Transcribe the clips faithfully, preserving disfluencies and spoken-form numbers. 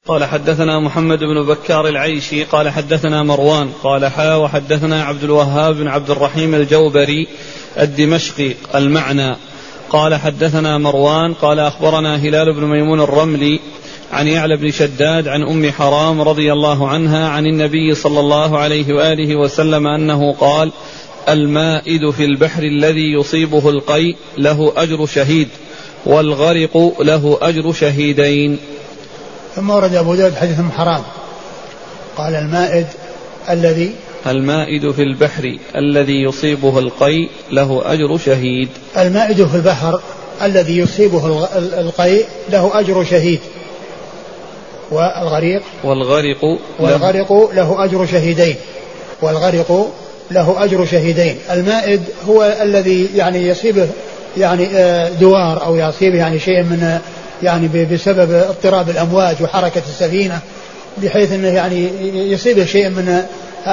قال حدثنا محمد بن بكار العيشي قال حدثنا مروان قال حا وحدثنا عبد الوهاب بن عبد الرحيم الجوبري الدمشقي المعنى قال حدثنا مروان قال أخبرنا هلال بن ميمون الرملي عن يعلى بن شداد عن أم حرام رضي الله عنها عن النبي صلى الله عليه وآله وسلم أنه قال: المائد في البحر الذي يصيبه القيء له أجر شهيد والغرق له أجر شهيدين. ثم ورد أبو داود حديث أم حرام قال: المائد الذي المائد في البحر الذي يصيبه القيء له أجر شهيد. المائد في البحر الذي يصيبه القيء له أجر شهيد. والغريق والغرق والغرق له أجر شهيدين. والغرق له أجر شهيدين. المائد هو الذي يعني يصيبه يعني دوار أو يصيبه يعني شيء من يعني بسبب اضطراب الأمواج وحركة السفينة، بحيث أنه يعني يصيبه شيء من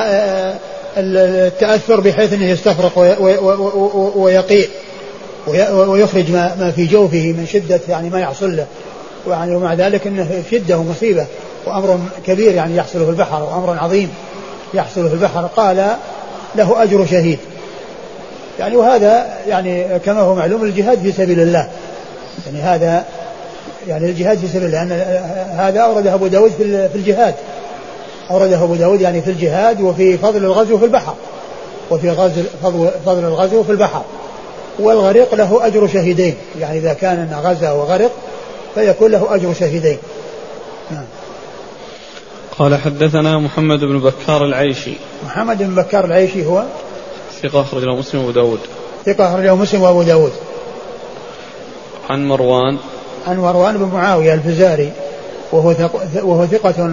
التأثر بحيث أنه يستفرق ويقيء ويخرج ما في جوفه من شدة يعني ما يحصل له، ويعني ومع ذلك أنه شدة ومصيبة وأمر كبير يعني يحصل في البحر وأمر عظيم يحصل في البحر. قال: له أجر شهيد. يعني وهذا يعني كما هو معلوم الجهاد في سبيل الله، يعني هذا يعني الجهاد في سبيل الله، لأن هذا أورده أبو داود في الجهاد، أورده أبو داود يعني في الجهاد وفي فضل الغزو في البحر، وفي غزو فضل الغزو في البحر. والغريق له أجر شهيدين، يعني إذا كان غزا وغرق فيكون له أجر شهيدين. نعم. قال حدثنا محمد بن بكار العيشي. محمد بن بكار العيشي هو ثقة أخرج له مسلم وأبو داود. ثقة أخرج له مسلم وأبو داود. عن مروان عن مروان بن معاوية الفزاري وهو ثق وهو ثقة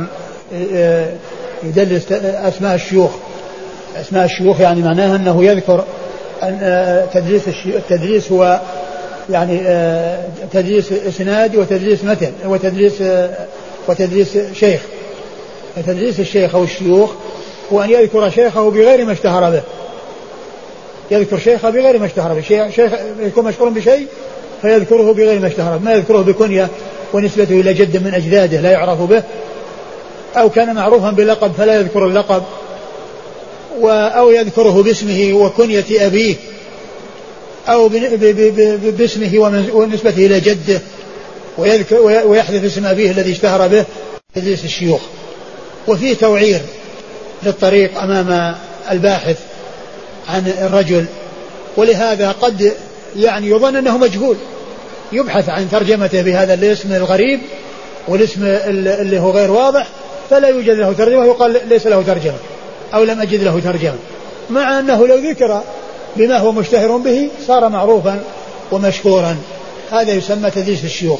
يدلس أسماء الشيوخ. أسماء الشيوخ يعني معناها أنه يذكر أن تدليس التدليس هو يعني تدليس إسناد وتدليس متن وتدليس وتدليس شيخ. تدليس الشيخ أو الشيوخ هو أن يذكر شيخه بغير ما اشتهر به، يذكر شيخه بغير ما اشتهر به. شيخ يكون مشهور بشيء فيذكره بغير ما اشتهر، ما يذكره بكنية ونسبته إلى جد من أجداده لا يعرف به، أو كان معروفا بلقب فلا يذكر اللقب، أو يذكره باسمه وكنية أبيه، أو باسمه ونسبته إلى جده ويحذف اسم أبيه الذي اشتهر به. تدليس الشيوخ. وفيه توعير للطريق أمام الباحث عن الرجل، ولهذا قد يعني يظن أنه مجهول، يبحث عن ترجمته بهذا الاسم الغريب والاسم اللي هو غير واضح، فلا يوجد له ترجمة، يقال ليس له ترجمة أو لم أجد له ترجمة، مع أنه لو ذكر بما هو مشتهر به صار معروفا ومشهورا. هذا يسمى تدليس الشيوخ.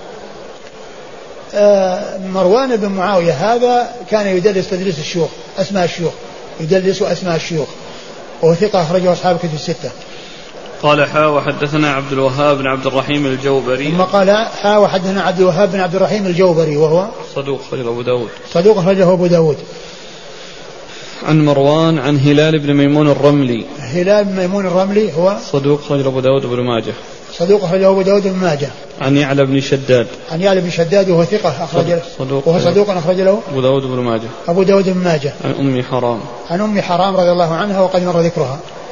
آه مروان بن معاوية هذا كان يدلس تدليس الشيوخ، أسماء الشيوخ، يدلس أسماء الشيوخ، وهو ثقة أخرجه أصحاب كتب الستة. قال: حا وحدثنا عبد الوهاب بن عبد الرحيم الجوبري. ثم قال: حا وحدثنا عبد الوهاب بن عبد الرحيم الجوبري وهو صدوق أخرجه أبو داود. صدوق أخرجه أبو داود. عن مروان عن هلال بن ميمون الرملي. هلال بن ميمون الرملي هو صدوق أخرجه أبو داود وابن ماجه. صدوق أخرجه أبو داود وابن ماجه. عن يعلى بن شداد. عن يعلى بن شداد وهو ثقة أخرج له. صدوق وهو صدوق أخرج له أبو داود وابن ماجه. أبو داود وابن ماجه. عن أم حرام. عن أم حرام رضي الله عنها وقد مر ذكرها.